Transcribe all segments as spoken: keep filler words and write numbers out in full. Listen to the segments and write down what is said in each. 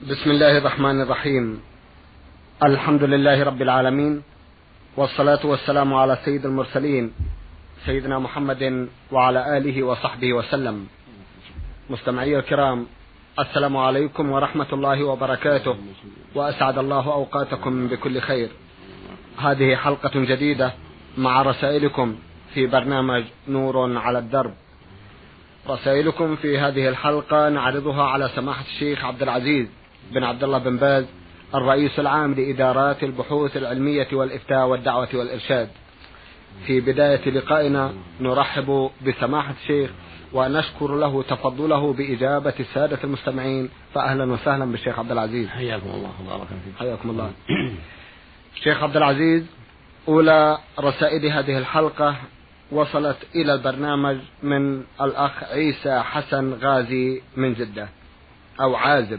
بسم الله الرحمن الرحيم. الحمد لله رب العالمين، والصلاة والسلام على سيد المرسلين سيدنا محمد وعلى آله وصحبه وسلم. مستمعي الكرام، السلام عليكم ورحمة الله وبركاته، وأسعد الله أوقاتكم بكل خير. هذه حلقة جديدة مع رسائلكم في برنامج نور على الدرب. رسائلكم في هذه الحلقة نعرضها على سماحة الشيخ عبد العزيز بن عبد الله بن باز، الرئيس العام لإدارات البحوث العلمية والإفتاء والدعوة والإرشاد. في بداية لقائنا نرحب بسماحة الشيخ ونشكر له تفضله بإجابة السادة المستمعين، فأهلا وسهلا بالشيخ عبد العزيز. حياكم الله وبارك فيكم. حياكم الله. الشيخ عبد العزيز، أولى رسائل هذه الحلقة وصلت إلى البرنامج من الأخ عيسى حسن غازي من جدة أو عازب.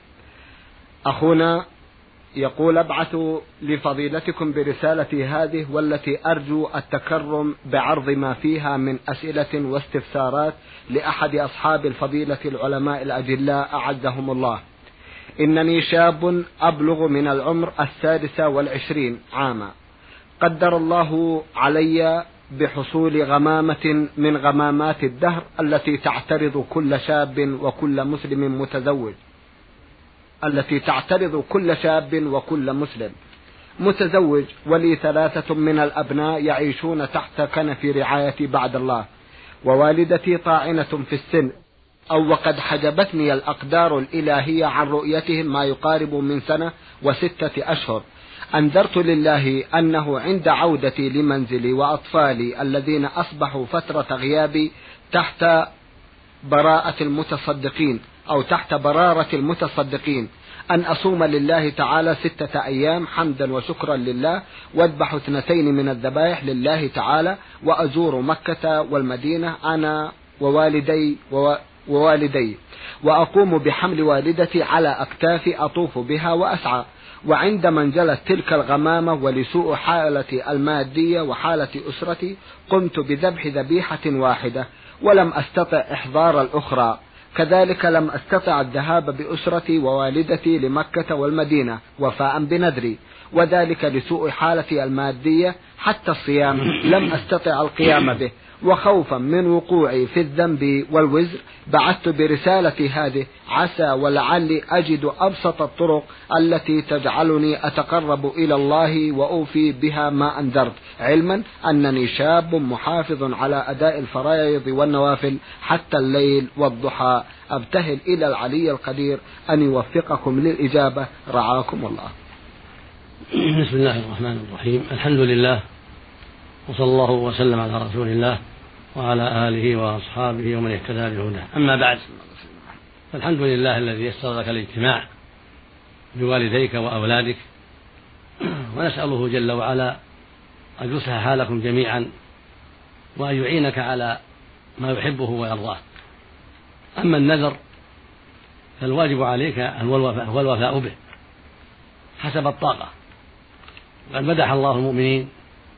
أخونا يقول: أبعث لفضيلتكم برسالتي هذه والتي أرجو التكرم بعرض ما فيها من أسئلة واستفسارات لأحد أصحاب الفضيلة العلماء الأجلاء أعزهم الله. إنني شاب أبلغ من العمر السادسة والعشرين عاما، قدر الله علي بحصول غمامة من غمامات الدهر التي تعترض كل شاب وكل مسلم متزوج التي تعترض كل شاب وكل مسلم متزوج، ولي ثلاثة من الأبناء يعيشون تحت كنف رعايتي بعد الله، ووالدتي طاعنة في السن، أو وقد حجبتني الأقدار الإلهية عن رؤيتهم ما يقارب من سنة وستة أشهر. أنذرت لله أنه عند عودتي لمنزلي وأطفالي الذين أصبحوا فترة غيابي تحت براءة المتصدقين أو تحت برارة المتصدقين أن أصوم لله تعالى ستة أيام حمدا وشكرا لله، واذبح اثنتين من الذبائح لله تعالى، وأزور مكة والمدينة أنا ووالدي ووالدي وأقوم بحمل والدتي على أكتافي أطوف بها وأسعى. وعندما انجلت تلك الغمامة ولسوء حالتي المادية وحالة أسرتي قمت بذبح ذبيحة واحدة ولم أستطع إحضار الأخرى. كذلك لم أستطع الذهاب بأسرتي ووالدتي لمكة والمدينة وفاء بنذري، وذلك لسوء حالتي المادية. حتى الصيام لم أستطع القيام به، وخوفا من وقوعي في الذنب والوزر بعثت برسالتي هذه عسى ولعلي أجد أبسط الطرق التي تجعلني أتقرب إلى الله وأوفي بها ما أنذرت، علما أنني شاب محافظ على أداء الفرائض والنوافل حتى الليل والضحى. أبتهل إلى العلي القدير أن يوفقكم للإجابة، رعاكم الله. بسم الله الرحمن الرحيم. الحمد لله، وصلى الله وسلم على رسول الله وعلى آله وأصحابه ومن اهتدى بهداه. أما بعد، فالحمد لله الذي يسر لك الاجتماع بوالديك وأولادك، ونسأله جل وعلا أن يصلح حالكم جميعا وأن يعينك على ما يحبه ويرضاه. أما النذر فالواجب عليك هو الوفاء به حسب الطاقة. قد مدح الله المؤمنين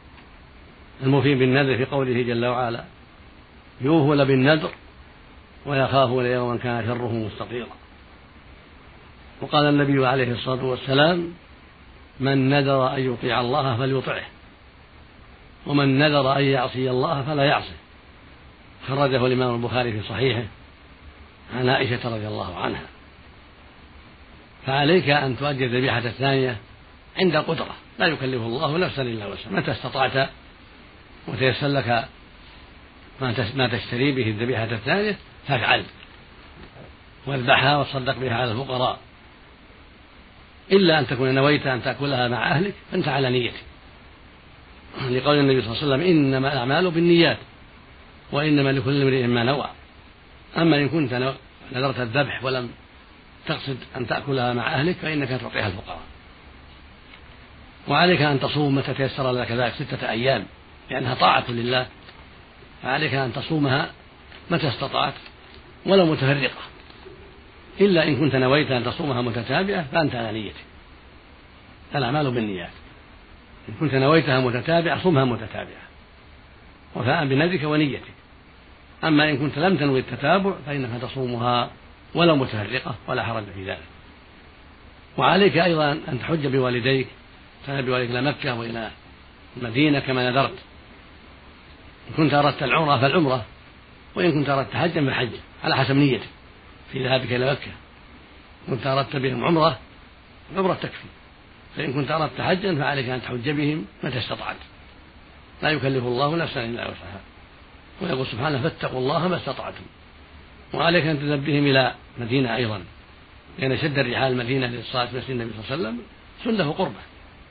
الموفين بالنذر في قوله جل وعلا: يوفون بالنذر ويخافون يوما كان شره مستطيرا. وقال النبي عليه الصلاة والسلام: من نذر أن يطيع الله فليطعه، ومن نذر أن يعصي الله فلا يعصه. خرجه الإمام البخاري في صحيحه عن عائشة رضي الله عنها. فعليك أن تؤدي الذبيحة الثانية عند قدرة، لا يكلف الله نفسا إلا وسعها، متى استطعت وتيسر لك ما تشتري به الذبيحة الثانية فافعل، واذبحها وتصدق بها على الفقراء، إلا أن تكون نويت أن تأكلها مع أهلك فأنت على نيتك، لقول النبي صلى الله عليه وسلم: إنما الأعمال بالنيات وإنما لكل امرئ ما نوى. أما إن كنت نذرت الذبح ولم تقصد أن تأكلها مع أهلك فإنك تعطيها الفقراء. وعليك أن تصوم متى تيسر لك ذلك ستة أيام، لأنها طاعة لله، فعليك أن تصومها متى استطعت ولا متفرقة، إلا إن كنت نويت أن تصومها متتابعة فأنت على نيتك. الأعمال بالنيات، إن كنت نويتها متتابعة صومها متتابعة وفاء بنذرك ونيتك. أما إن كنت لم تنوي التتابع فإنك تصومها ولا متفرقة ولا حرج في ذلك. وعليك أيضا أن تحج بوالديك، تذهب بوالديك إلى مكة وإلى المدينة كما نذرت. إن كنت أردت العمرة فالعمرة، وإن كنت أردت حجا فالحج على حسب نيتك في ذهابك إلى مكة. إن كنت أردت بهم عمرة عمرة تكفي، فإن كنت أردت حجا فعليك أن تحج بهم متى استطعت، لا يكلف الله نفسا إلا وسعها، ويقول سبحانه فاتقوا الله ما استطعتم. وعليك أن تذهب بهم إلى مدينة أيضا، لأن شد الرحال المدينة للصلاة في مسجد النبي صلى الله عليه وسلم سنة قربة.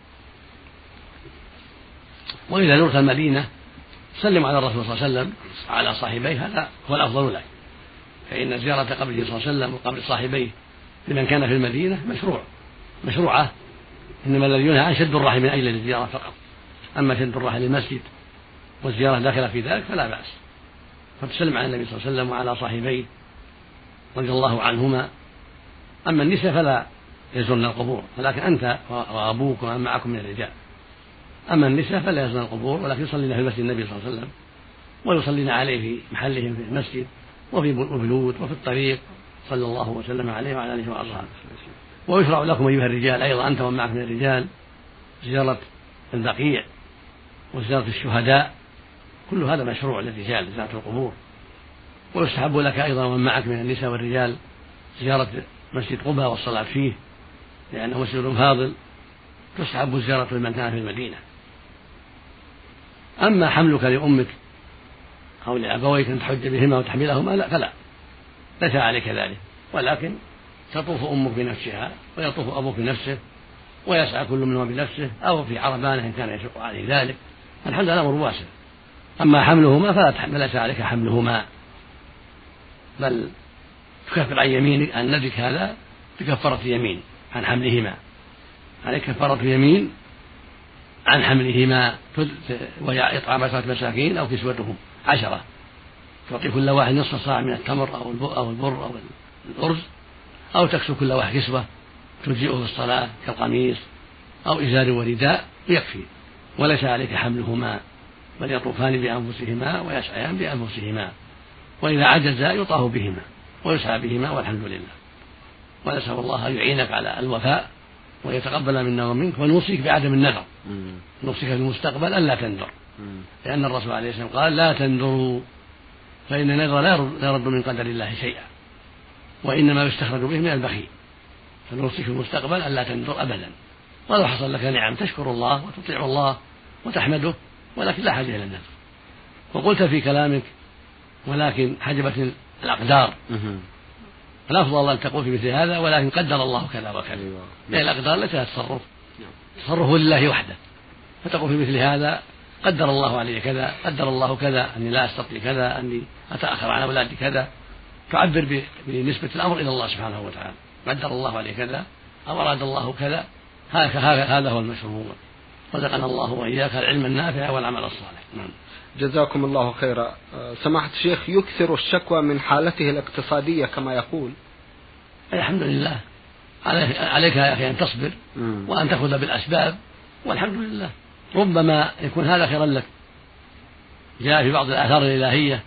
وإذا زرت المدينة سلم على الرسول صلى الله عليه وسلم على صاحبيه، هذا هو الأفضل لك، فإن زيارة قبره صلى الله عليه وسلم وقبر صاحبيه لمن كان في المدينة مشروع مشروعة، إنما الذي ينهى عن شد الرحل من أجل الزيارة فقط. أما شد الرحل للمسجد والزيارة داخلة في ذلك فلا بأس، فتسلم على النبي صلى الله عليه وسلم وعلى صاحبيه رضي الله عنهما. أما النساء فلا يزورن القبور، ولكن أنت وأبوك ومن معكم من الرجال. أما النساء فلا يزورن القبور، ولكن يصلين في مسجد النبي صلى الله عليه وسلم، ويصلين عليه في محلهم في المسجد وفي البيوت وفي الطريق صلى الله وسلم عليه وعلى آله وأصحابه. ويشرع لكم أيها الرجال أيضا أنت ومن معك من الرجال زيارة البقيع وزيارة الشهداء، كل هذا مشروع للرجال زيارة القبور. ويستحب لك أيضا ومن معك من النساء والرجال زيارة مسجد قباء والصلاة فيه، لأنه مسجد فاضل تستحب الزيارة لمن كان في المدينة. أما حملك لأمك أو لأبويك أن تحج بهما وتحملهما لا، فلا ليس عليك ذلك، ولكن تطوف أمك بنفسها ويطوف أبوك بنفسه ويسعى كل منهما بنفسه أو في عربانه إن كان يشق عليه ذلك، الحمد لله أمر واسع. أما حملهما فلا ليس عليك حملهما، بل تكفر عن يمينك عن نذرك هذا بكفارة يمين عن حملهما، عليك كفارة يمين عن حملهما، وهي إطعام عشرة مساكين أو كسوتهم عشرة، تعطي كل واحد نصف صاع من التمر أو البر أو الأرز، أو تكسو كل واحد كسوة تجزئه في الصلاة كالقميص أو إزار ورداء يكفي، وليس عليك حملهما، بل يطوفان بأنفسهما ويسعيان بأنفسهما، وإذا عجز يطاف بهما ويسعى بهما والحمد لله. ونسأل الله أن يعينك على الوفاء ويتقبل منا ومنك، ونوصيك بعدم النذر، نوصيك في المستقبل ألا تنذر، لأن الرسول عليه الصلاة والسلام قال لا تنذروا فإن النذر لا يرد من قدر الله شيئا، وإنما يستخرج به من البخيل، فنوصيك في المستقبل ألا تنذر أبدا، ولو حصل لك نعم تشكر الله وتطيع الله وتحمده، ولكن لا حاجة إلى النذر. وقلت في كلامك ولكن حجبت الأقدار، الأفضل أن تقول في مثل هذا ولكن قدر الله كذا وكذا، لأن الأقدار ليس لها تصرف، تصرفه لله وحده، فتقول في مثل هذا قدر الله علي كذا، قدر الله كذا أني لا أستطيع كذا، أني أتأخر عن أولادي كذا، تعبر بنسبة الأمر إلى الله سبحانه وتعالى، قدر الله علي كذا أو أراد الله كذا، هذا هو المشروع. رزقنا الله وإياك العلم النافع والعمل الصالح. نعم. جزاكم الله خيرا. سماحة الشيخ، يكثر الشكوى من حالته الاقتصادية كما يقول. الحمد لله، عليك يا أخي أن تصبر وأن تأخذ بالأسباب، والحمد لله ربما يكون هذا خيرا لك. جاء في بعض الآثار الإلهية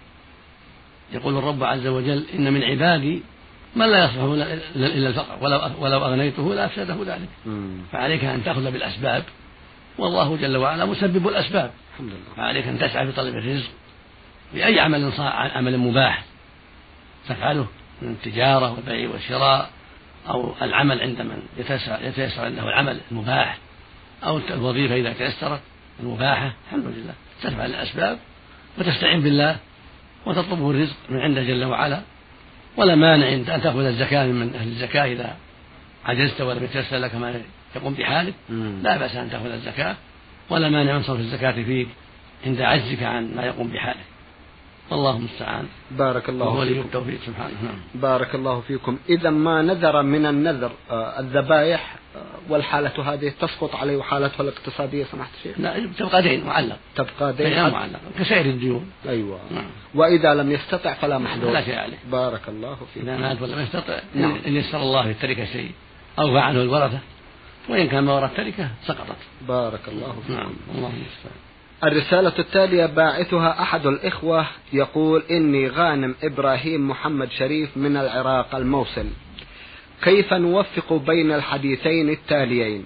يقول الرب عز وجل إن من عبادي من لا يصلح إلا الفقر ولو, ولو أغنيته لأفسده ذلك. فعليك أن تأخذ بالأسباب، والله جل وعلا مسبب الأسباب، فعليك أن تسعى في طلب الرزق بأي عمل صالح، عمل مباح تفعله من التجارة والبيع والشراء، أو العمل عند من يتيسر عنده العمل المباح، أو الوظيفة إذا تيسرت المباحة، الحمد لله تفعل الأسباب وتستعين بالله وتطلبه الرزق من عنده جل وعلا. ولا مانع أن تأخذ الزكاة من أهل الزكاة إذا عجزت ولم يتيسر لك ما يقوم بحالك، لا بأس أن تأخذ الزكاة، ولا مانع من صرف الزكاة فيك عند عجزك عن ما يقوم بحالك، والله المستعان. بارك الله وهو فيكم. ولي التوفيق سبحانه. نعم. بارك الله فيكم. إذا ما نذر من النذر الذبائح والحالة هذه تسقط عليه حالته الاقتصادية سماحة الشيخ؟ لا، تبقى دين معلق، تبقى دين معلق كسائر الديون. أيوة. نعم. وإذا لم يستطع فلا محذور، لا شيء عليه. بارك الله فيكم. إذا مات ولم يستطع نعم. إن يسر الله في التركة شيء أو فعله الورثة، وإن كان ما ورث تركة سقطت. بارك الله فيكم. نعم. الله المستعان. الرسالة التالية باعثها أحد الإخوة يقول: إني غانم إبراهيم محمد شريف من العراق الموصل، كيف نوفق بين الحديثين التاليين؟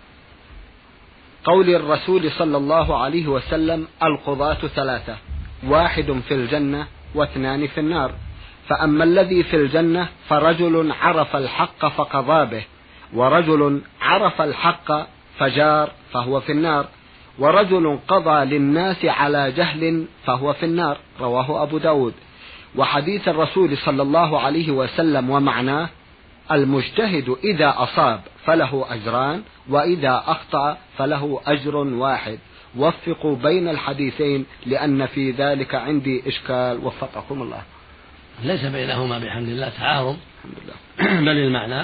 قول الرسول صلى الله عليه وسلم: القضاة ثلاثة، واحد في الجنة واثنان في النار، فأما الذي في الجنة فرجل عرف الحق فقضى به، ورجل عرف الحق فجار فهو في النار، ورجل قضى للناس على جهل فهو في النار. رواه أبو داود. وحديث الرسول صلى الله عليه وسلم ومعناه: المجتهد إذا أصاب فله أجران، وإذا أخطأ فله أجر واحد. وفقوا بين الحديثين لأن في ذلك عندي إشكال، وفقكم الله. ليس بينهما بحمد الله تعارض، الحمد لله، بل المعنى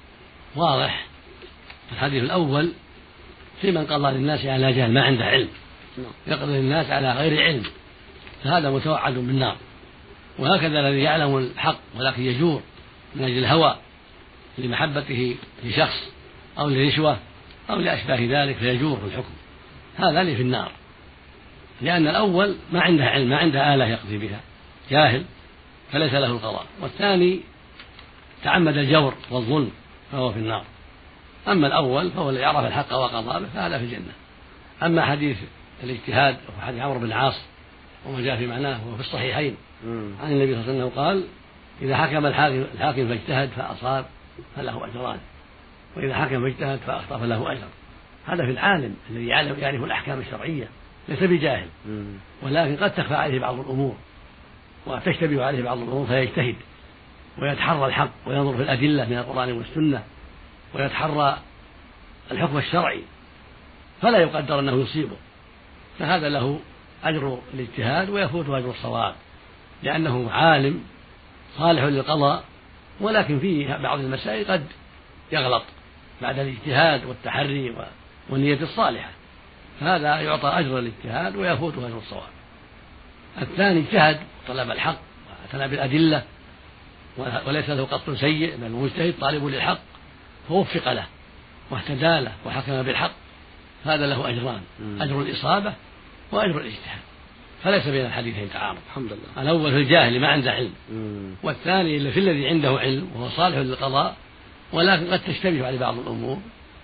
واضح. الحديث الأول في من قضى للناس على جهل، ما عنده علم، يقضي للناس على غير علم، فهذا متوعد بالنار. وهكذا الذي يعلم الحق ولكن يجور من أجل الهوى لمحبته لشخص أو لرشوة أو لأشباه ذلك فيجور في الحكم، هذا اللي في النار، لأن الأول ما عنده علم، ما عنده آلة يقضي بها، جاهل فليس له القضاء. والثاني تعمد الجور والظلم فهو في النار. أما الأول فهو الذي عرف الحق وقضى به فهذا في الجنة. أما حديث الاجتهاد وحديث عمرو بن العاص وما جاء في معناه وهو في الصحيحين عن النبي صلى الله عليه وسلم قال: إذا حكم الحاكم, الحاكم فاجتهد فأصاب فله أجران، وإذا حكم فاجتهد فأخطأ فله أجر. هذا في العالم الذي يعلم يعرف الأحكام الشرعية، ليس بجاهل، ولكن قد تخفى عليه بعض الأمور وتشتبه عليه بعض الأمور فيجتهد ويتحرى الحق وينظر في الأدلة من القرآن والسنة ويتحرى الحكم الشرعي، فلا يقدر أنه يصيبه، فهذا له أجر الاجتهاد ويفوته أجر الصواب، لأنه عالم صالح للقضاء، ولكن فيه بعض المسائل قد يغلط بعد الاجتهاد والتحري والنية الصالحة، فهذا يعطى أجر الاجتهاد ويفوته أجر الصواب. الثاني اجتهد طلب الحق واعتنى بالأدلة وليس له قصد سيء، بل المجتهد طالب للحق فوفق له واهتدى له وحكم بالحق، هذا له أجران: أجر الإصابة وأجر الاجتهاد، فليس بين الحديثين تعارض. الحمد لله. الأول في الجاهل ما عنده علم، والثاني اللي في الذي عنده علم وهو صالح للقضاء، ولكن قد تشتبه عليه بعض الأمور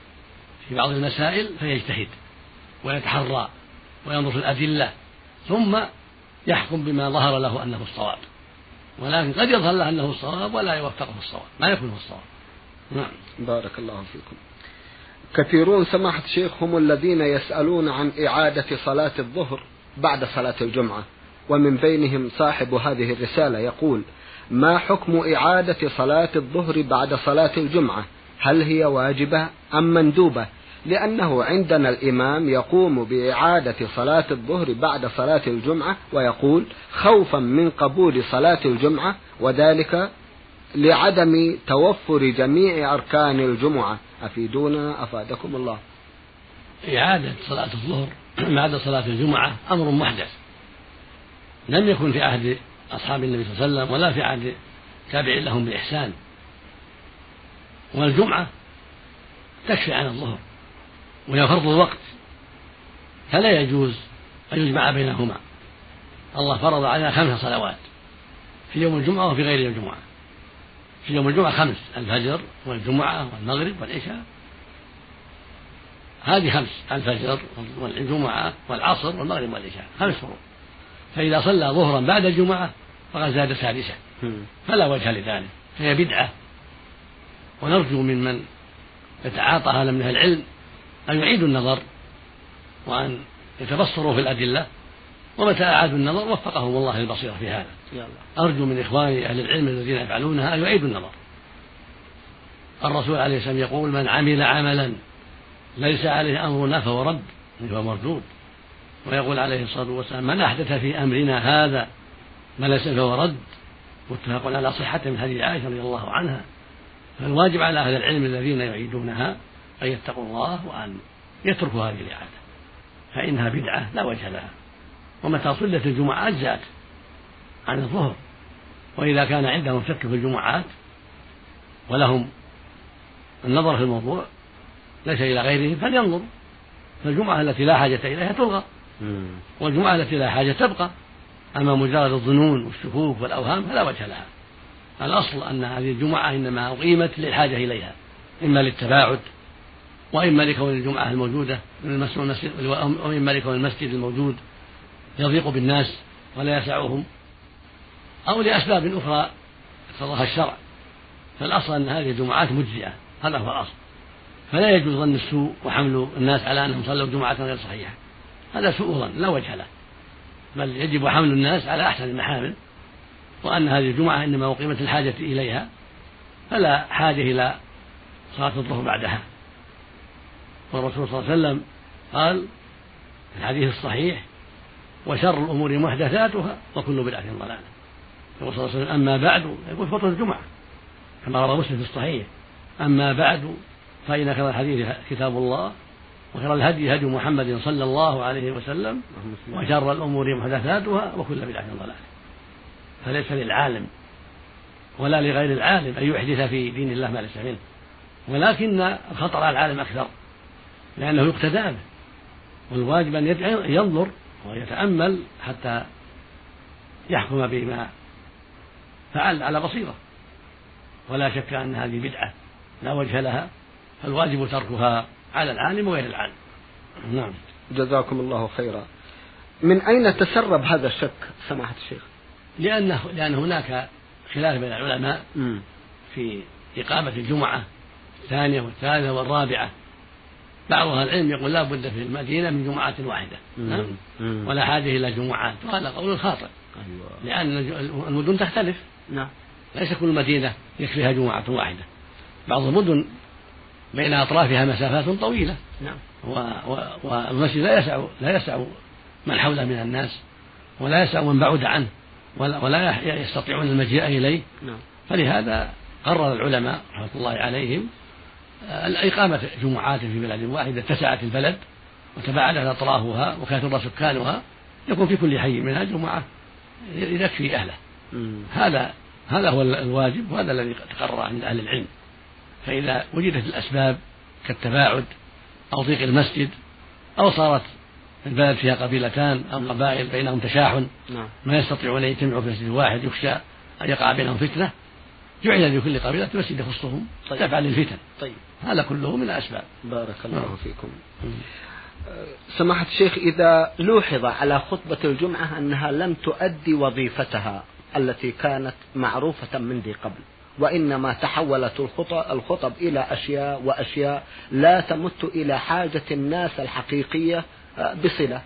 في بعض المسائل فيجتهد ويتحرى وينظر في الأدلة ثم يحكم بما ظهر له أنه الصواب، ولكن قد يظهر له أنه الصواب ولا يوفقه الصواب، ما يكون هو الصواب. نعم. بارك الله فيكم. كثيرون سماحة الشيخ هم الذين يسألون عن إعادة صلاة الظهر بعد صلاة الجمعة، ومن بينهم صاحب هذه الرسالة يقول: ما حكم إعادة صلاة الظهر بعد صلاة الجمعة؟ هل هي واجبة أم مندوبة؟ لأنه عندنا الإمام يقوم بإعادة صلاة الظهر بعد صلاة الجمعة ويقول خوفا من قبول صلاة الجمعة، وذلك لعدم توفر جميع أركان الجمعة. أفيدونا أفادكم الله. إعادة صلاة الظهر بعد صلاة الجمعة أمر محدث، لم يكن في عهد أصحاب النبي صلى الله عليه وسلم ولا في عهد تابع لهم بإحسان، والجمعة تكفي عن الظهر وهي فرض الوقت، فلا يجوز أن يجمع بينهما. الله فرض علينا خمس صلوات في يوم الجمعة وفي غير يوم الجمعة. في يوم الجمعة خمس: الفجر والجمعة والمغرب والعشاء، هذه خمس: الفجر والجمعة والعصر والمغرب والعشاء، خمس فروض. فإذا صلى ظهرا بعد الجمعة فقد زاد سادسة، فلا وجه لذلك، فهي بدعة. ونرجو ممن يتعاطى هذا من أهل العلم أن يعيدوا النظر وأن يتبصروا في الأدلة، ومتى أعادوا النظر وفقهم الله البصيرة في هذا. أرجو من إخواني أهل العلم الذين يفعلونها أن يعيدوا النظر. الرسول عليه السلام يقول: من عمل عملا ليس عليه أمرنا فهو رد، فهو مردود. ويقول عليه الصلاة والسلام: من أحدث في أمرنا هذا ما ليس فهو رد. متفق على صحته من حديث عائشة رضي الله عنها. فالواجب على أهل العلم الذين يعيدونها أن يتقوا الله وأن يتركوا هذه الإعادة، فإنها بدعة لا وجه لها. ومتى صلت الجمعة أجزأت عن الظهر، وإذا كان عندهم شك في الجمعات ولهم النظر في الموضوع ليس إلى غيرهم فلينظر. فالجمعة التي لا حاجة إليها تلغى، والجمعة التي لا حاجة تبقى. أما مجرد الظنون والشكوك والأوهام فلا وجه لها. الأصل أن هذه الجمعة إنما أقيمت للحاجة إليها، إما للتباعد، وإما لكون الجمعة الموجودة وإما لكون المسجد الموجود يضيق بالناس ولا يسعهم، أو لأسباب أخرى اقتضاها الشرع. فالأصل أن هذه الجمعات مجزئة، هذا هو الأصل. فلا يجوز ظن السوء وحمل الناس على أنهم صلوا جمعة غير صحيحة، هذا سوء ظن لا وجه له، بل يجب حمل الناس على أحسن المحامل، وأن هذه الجمعة إنما أقيمت الحاجة إليها، فلا حاجة إلى صلاة الظهر بعدها. والرسول صلى الله عليه وسلم قال في الحديث الصحيح: وشر الأمور محدثاتها وكل بدعة ضلالة. يقول صلى الله عليه وسلم: أما بعد، يقول خطبة الجمعة كما روى مسلم في الصحيح: أما بعد فإن خير الحديث كتاب الله، وخير الهدي هدي محمد صلى الله عليه وسلم، وشر الأمور محدثاتها وكل بدعة ضلالة. فليس للعالم ولا لغير العالم أن يحدث في دين الله ما ليس منه، ولكن الخطر على العالم أكثر لأنه يقتدى به، والواجب أن ينظر ويتأمل حتى يحكم بما فعل على بصيرة، ولا شك أن هذه بدعة لا وجه لها، فالواجب تركها على العالم وغير العالم. نعم. جزاكم الله خيرا. من أين تسرب هذا الشك سماحة الشيخ؟ لأنه لأن هناك خلاف بين العلماء م. في إقامة الجمعة الثانية والثالثة والرابعة. بعض أهل العلم يقول لا بد في المدينة من جمعة واحدة، نعم، ولا حاجة إلى جمعات، وهذا قول خاطئ. أيوة. لأن المدن تختلف، نعم، ليس كل مدينة يكفيها جمعة واحدة. بعض المدن بين أطرافها مسافات طويلة، نعم، والمسجد لا يسع لا يسع من حوله من الناس، ولا يسع من بعد عنه، ولا, ولا يستطيعون المجيء إليه. نعم. فلهذا قرر العلماء رحمة الله عليهم إقامة جمعات في بلد واحدة اتسعت البلد وتباعدت أطرافها وكثر سكانها، يكون في كل حي منها جمعة يكفي أهله. هذا هذا هو الواجب، وهذا الذي تقرر عند أهل العلم. فإذا وجدت الأسباب كالتباعد أو ضيق المسجد، أو صارت البلد فيها قبيلتان أو قبائل بينهم تشاحن ما يستطيعون أن يجتمعوا في مسجد واحد يخشى أن يقع بينهم فتنة، جعل لكل قبيلة مسجد يخصهم دفعا للفتن. طيب. هذا كله من الأسباب. بارك الله فيكم. سماحة الشيخ، إذا لوحظ على خطبة الجمعة أنها لم تؤدي وظيفتها التي كانت معروفة من ذي قبل، وإنما تحولت الخطب إلى أشياء وأشياء لا تمت إلى حاجة الناس الحقيقية بصلة،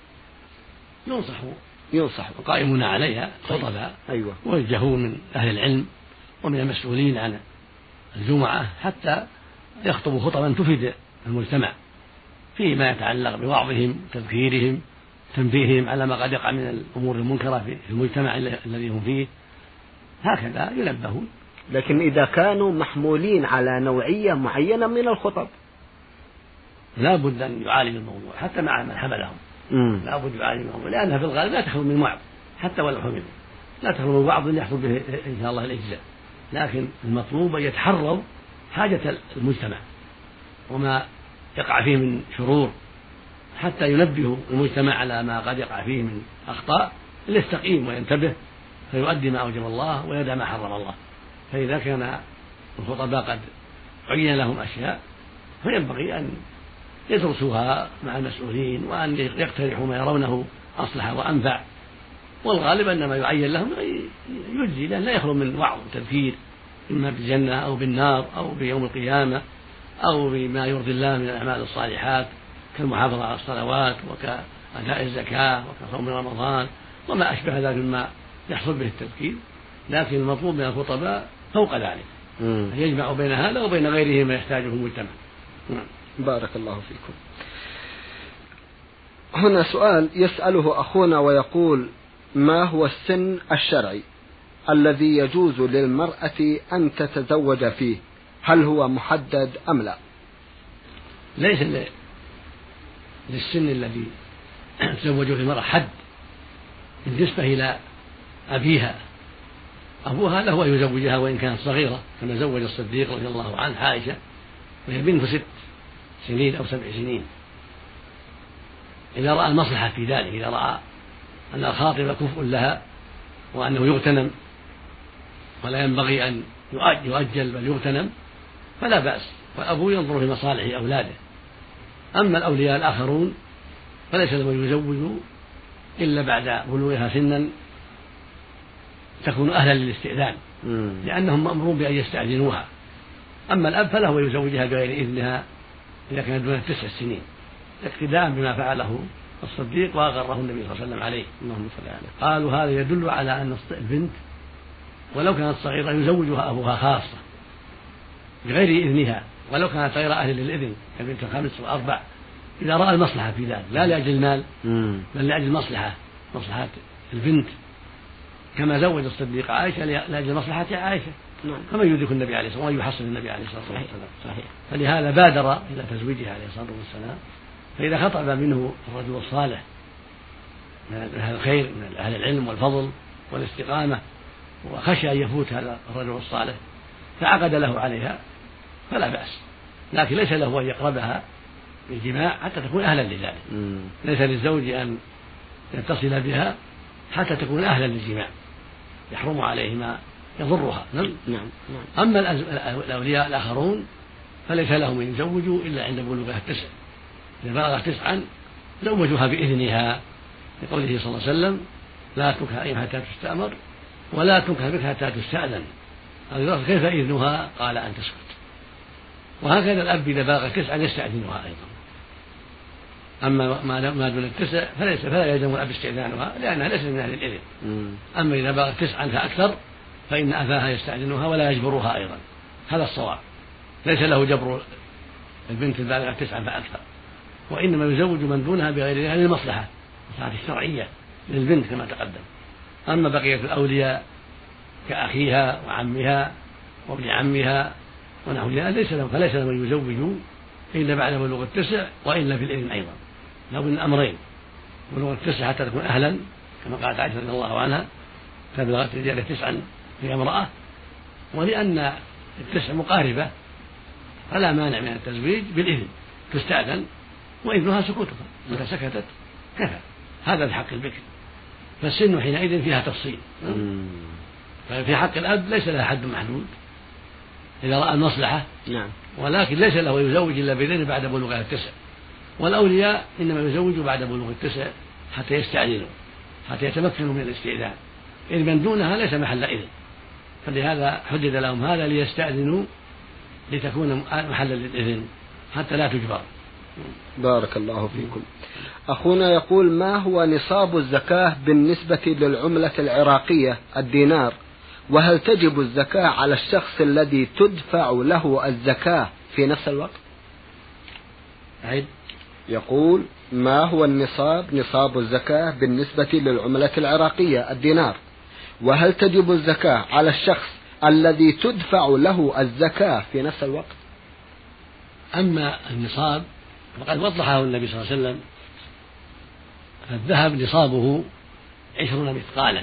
ينصح ينصح القائمون عليها خطبها، أيوة، ويوجهون من أهل العلم ومن المسؤولين عن الجمعة حتى يخطبوا خطبا تفيد المجتمع فيما يتعلق بوعظهم، تذكيرهم، تنبيههم على ما قد يقع من الأمور المنكرة في المجتمع الذي هم فيه، هكذا ينبهون. لكن إذا كانوا محمولين على نوعية معينة من الخطب لا بد أن يعالج الموضوع حتى مع من حملهم. لا بد يعالج الموضوع، لأنها في الغالب لا تخلو من وعظ، حتى ولو حملوا لا تخلو من وعظ يحصل به إن شاء الله الإجزاء، لكن المطلوب أن يتحروا حاجة المجتمع وما يقع فيه من شرور، حتى ينبهوا المجتمع على ما قد يقع فيه من أخطاء ليستقيم وينتبه فيؤدي ما أوجب الله ويدع ما حرم الله. فإذا كان الخطباء قد عين لهم أشياء فينبغي أن يدرسوها مع المسؤولين وأن يقترحوا ما يرونه أصلح وأنفع، والغالب أن ما يعين لهم يجزي، لأن لا يخلو من وعظ وتذكير إما بالجنة أو بالنار أو بيوم القيامة أو بما يرضي الله من الأعمال الصالحات كالمحافظة على الصلوات وكأداء الزكاة وكصوم رمضان وما أشبه ذلك مما يحصل به التذكير. لكن المطلوب من الخطباء فوق ذلك أن يجمع بين هذا وبين غيره ما يحتاجه المجتمع. بارك الله فيكم. هنا سؤال يسأله أخونا ويقول: ما هو السن الشرعي الذي يجوز للمرأة أن تتزوج فيه؟ هل هو محدد أم لا؟ ليس للسن الذي تزوج في المرأة حد بالنسبة إلى أبيها. أبوها له أن يزوجها وإن كانت صغيرة، كما زوج الصديق رضي الله عنه عائشة وهي بنت ست سنين أو سبع سنين، إذا رأى المصلحة في ذلك، إذا رأى أن الخاطب كفء لها وأنه يغتنم ولا ينبغي أن يؤجل بل يغتنم فلا بأس، والأبو ينظر في مصالح أولاده. أما الأولياء الآخرون فليس لهم يزوجوا إلا بعد بلوغها سنا تكون أهلا للاستئذان، لأنهم مأمورون بأن يستأذنوها. أما الأب فله يزوجها بغير إذنها إذا كانت دون تسع سنين، اقتداء بما فعله الصديق وأغره النبي صلى الله عليه وسلم عليه. قالوا هذا يدل على أن البنت ولو كانت صغيرة يزوجها أبوها خاصة بغير إذنها، ولو كانت غير أهل للإذن كبنت الخامس والأربع، إذا رأى المصلحة في ذلك، لا لأجل المال بل لأجل المصلحة، مصلحة البنت، كما زوج الصديق عائشة لأجل مصلحة عائشة. كما يدرك النبي عليه الصلاة والسلام ويحصل النبي عليه الصلاة والسلام. صحيح. فلهذا بادر إلى تزويجها عليه الصلاة والسلام. فإذا خطب منه الرجل الصالح من أهل الخير من أهل العلم والفضل والاستقامة وخشى أن يفوت هذا الرجل الصالح فعقد له عليها فلا بأس، لكن ليس له أن يقربها بالجماع حتى تكون أهلا لذلك. ليس للزوج أن يتصل بها حتى تكون أهلا للجماع، يحرم عليه ما يضرها. نعم. نعم. أما الأولياء الآخرون فليس لهم أن يزوجوا إلا عند بلوغها التسع، إذا بلغت تسعا زوجوها بإذنها، لقوله صلى الله عليه وسلم لا تنكح أيها حتى تستأمر ولا تنكح بك حتى تستأذن. كيف إذنها؟ قال أن تسكت. وهكذا الأب إذا بلغ تسعا يستأذنها أيضا. أما ما دون التسع فليس فلا يلزم الأب استئذانها لأنها ليست من أهل الإذن. أما إذا بلغت تسعا فأكثر فإن أباها يستأذنها ولا يجبرها أيضا. هذا الصواب، ليس له جبر البنت البالغة تسعا فأكثر، وإنما يزوج من دونها بغير ذلك للمصلحة، المصلحة الشرعية للبنت كما تقدم. أما بقية الأولياء كأخيها وعمها وابن عمها ونحو ذلك ليس لهم فليس لهم يزوجوا إلا بعد بلوغ التسع وإلا في الإذن أيضا، لو من الأمرين بلوغ التسع حتى تكون أهلا كما قالت عائشة رضي الله عنها فبلغت الرجال تسعا في امرأة، ولأن التسع مقاربة فلا مانع من التزويج بالإذن، تستأذن وإذنها سكوتها، متى سكتت كفى. هذا في حق البكر، فالسن حينئذ فيها تفصيل. ففي حق الأب ليس لها حد محدود إذا رأى المصلحة، ولكن ليس له يزوج إلا بإذن بعد بلوغها التسع. والأولياء إنما يزوجوا بعد بلوغ التسع حتى يستأذنوا، حتى يتمكنوا من الاستئذان، إذ من دونها ليس محل إذن، فلهذا حدد لهم هذا ليستأذنوا لتكون محلا للإذن حتى لا تجبر. بارك الله فيكم. أخونا يقول ما هو نصاب الزكاة بالنسبة للعملة العراقية الدينار، وهل تجب الزكاة على الشخص الذي تدفع له الزكاة في نفس الوقت؟ عيد. يقول ما هو النصاب نصاب الزكاة بالنسبة للعملة العراقية الدينار، وهل تجب الزكاة على الشخص الذي تدفع له الزكاة في نفس الوقت؟ أما النصاب فقد وضحه النبي صلى الله عليه وسلم، فالذهب نصابه عشرون مثقالا،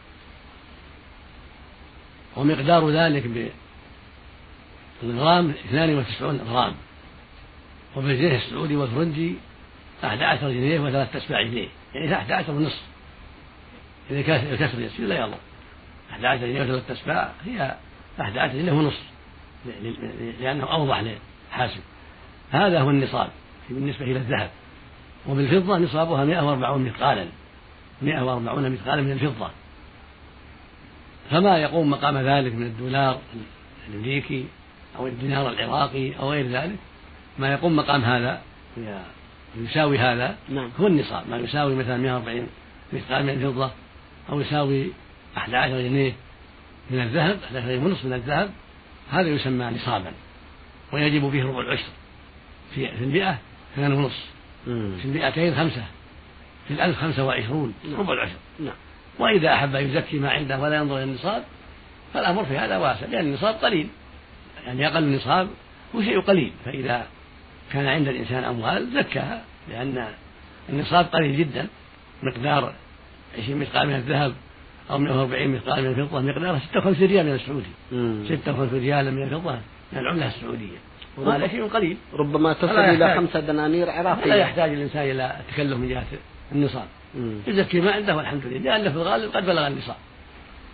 ومقدار ذلك بالغرام اثنان وتسعون غرام، وبالجنيه السعودي والفرنجي أحد عشر جنيه وثلاثة أسباع جنيه، يعني أحد عشر ونصف إذا كان الكسر يسير لا يضر. أحد عشر جنيه وثلاثة أسباع هي أحد عشر جنيه ونصف لأنه أوضح للحاسب. هذا هو النصاب بالنسبة إلى الذهب. وبالفضة نصابها مئة وأربعون مثقالا، مئة وأربعون مثقالا من الفضة. فما يقوم مقام ذلك من الدولار الأمريكي أو الدينار العراقي أو غير ذلك، ما يقوم مقام هذا يساوي هذا هو النصاب، ما يساوي مثلا مئة وأربعين مثقال من الفضة أو يساوي أحد عشر جنيه من الذهب، أحد عشر جنيه ونصف من الذهب، هذا يسمى نصابا، ويجب فيه ربع العشر. في المئة اثنان ونصف، في المئتين خمسة، في الألف خمسة وعشرون، ربع العشر. وإذا أحب أن يزكي ما عنده ولا ينظر إلى النصاب فالأمر في هذا واسع، لأن النصاب قليل، يعني أقل النصاب هو شيء قليل، فإذا كان عند الإنسان أموال زكاها، لأن النصاب قليل جدا، مقدار عشرين مثقال من الذهب أو مئة وأربعين مثقال من الفضة مقداره ستة وخمسين ريال من السعودي، ستة وخمسين ريال من الفضة من العملة السعودية، وهذا شيء قليل، ربما تصل إلى خمسة دنانير عراقية. لا يحتاج الإنسان إلى تكلف من جهة النصاب، يزكي ما عنده والحمد لله، لأن في الغالب قد بلغ النصاب،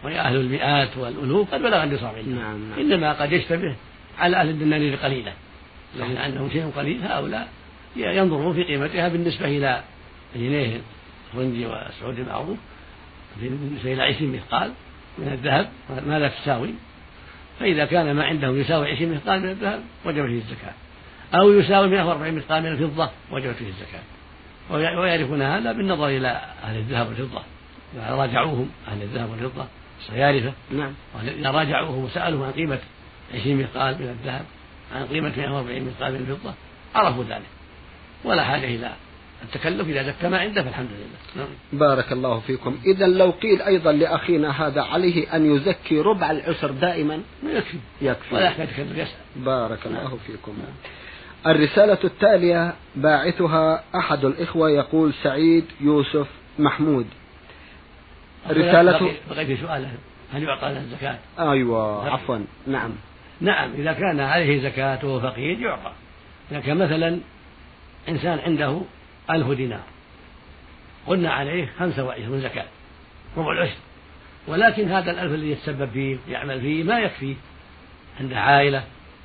وهي أهل المئات والألوف قد بلغ النصاب عندهم. نعم نعم. إنما قد يشتبه على أهل الدنانير القليلة الذين عندهم شيء قليل، هؤلاء ينظرون في قيمتها بالنسبة إلى جنيه الفرنجي والسعودي المعروف بالنسبة إلى عشرين مثقال من الذهب ماذا تساوي، فإذا كان ما عنده يساوي عشرين مثقال من الذهب وجب فيه الزكاة، أو يساوي مئة وأربعين مثقال من الفضة وجب فيه الزكاة. ويعرفون هذا بالنظر إلى أهل الذهب والفضة، إذا راجعوهم أهل الذهب والفضة الصيارفة، نعم، إذا راجعوهم وسألهم عن قيمة عشرين مثقال من الذهب عن قيمة مئة وأربعين مثقال من الفضة عرفوا ذلك، ولا حاجة إلى التكلف، إذا زكى ما عنده فالحمد لله. نعم. بارك الله فيكم. إذا لو قيل أيضا لأخينا هذا عليه أن يزكي ربع العشر دائما يكفي يكفي ولا يحتاج تكلف يسأل. بارك الله نعم. فيكم. الرسالة التالية باعثها أحد الإخوة يقول سعيد يوسف محمود. رسالته بقي في سؤاله هل يعطى له الزكاة؟ أيوة عفوا. نعم نعم، إذا كان عليه زكاة وهو فقير يعطى. إذا كان مثلا إنسان عنده ألف دينار قلنا عليه خمسة وعشرين زكاة ربع العشر، ولكن هذا الألف الذي يتسبب فيه يعمل فيه ما يكفيه، عنده عائلة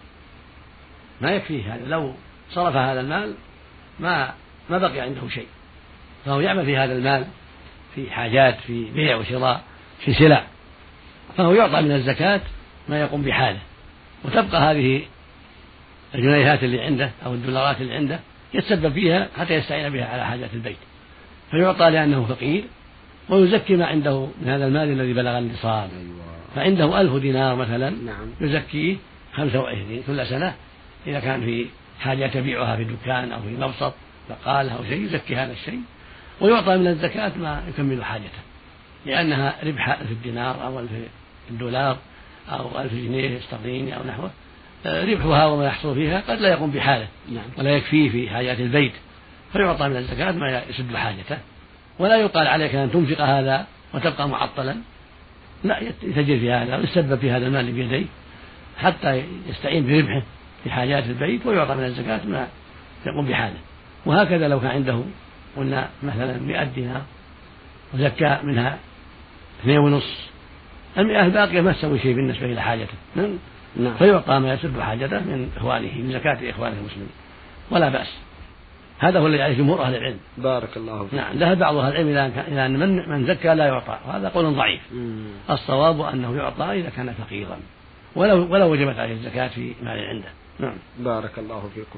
ما يكفيه، هذا لو صرف هذا المال ما ما بقي عنده شيء، فهو يعمل في هذا المال في حاجات، في بيع وشراء، في سلع، فهو يعطى من الزكاة ما يقوم بحاله، وتبقى هذه الجنيهات اللي عنده أو الدولارات اللي عنده يتسبب فيها حتى يستعين بها على حاجات البيت، فيعطى لأنه فقير، ويزكي ما عنده من هذا المال الذي بلغ النصاب. فعنده ألف دينار مثلا يزكيه خمسة وعشرين كل سنة، إذا كان في حاجة تبيعها في دكان أو في مبسط بقالة أو شيء يزكي هذا الشيء، ويعطى من الزكاة ما يكمل حاجته، لأنها ربح ألف الدينار أو ألف الدولار أو ألف جنيه استرليني أو نحوه، ربحها وما يحصل فيها قد لا يقوم بحاله ولا يكفيه في حاجات البيت، فيعطى من الزكاة ما يسد حاجته، ولا يقال عليك أن تنفق هذا وتبقى معطلا، لا، يتجر في هذا ويسبب في هذا المال بيديه حتى يستعين بربحه في حاجات البيت، ويعطى من الزكاة ما يقوم بحاله. وهكذا لو كان عنده قلنا مثلا مئة دينار وزكى منها اثنين ونص، المئة الباقية ما تسوي شيء بالنسبة إلى حاجته، نعم، فيعطى ما يسد حاجته من إخوانه من زكاة إخوانه المسلمين ولا بأس. هذا هو الذي عليه جمهور أهل العلم. بارك الله فيك. نعم، ذهب بعض أهل العلم إلى أن من, من زكى لا يعطى، وهذا قول ضعيف. مم. الصواب أنه يعطى إذا كان فقيرا ولو ولو وجبت عليه الزكاة في مال عنده. نعم. بارك الله فيكم.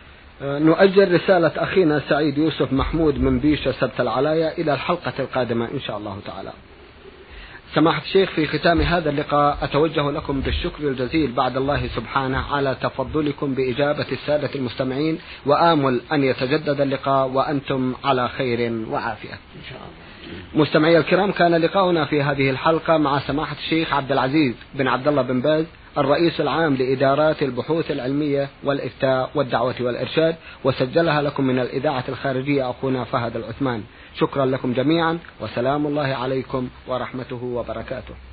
نؤجل رسالة أخينا سعيد يوسف محمود من بيشة سبت العلاية إلى الحلقة القادمة إن شاء الله تعالى. سماحة الشيخ، في ختام هذا اللقاء أتوجه لكم بالشكر الجزيل بعد الله سبحانه على تفضلكم بإجابة السادة المستمعين، وآمل أن يتجدد اللقاء وأنتم على خير وعافية إن شاء الله. مستمعي الكرام، كان لقاؤنا في هذه الحلقة مع سماحة الشيخ عبد العزيز بن عبد الله بن باز الرئيس العام لإدارات البحوث العلمية والإفتاء والدعوة والإرشاد، وسجلها لكم من الإذاعة الخارجية أخونا فهد العثمان. شكرا لكم جميعا، وسلام الله عليكم ورحمته وبركاته.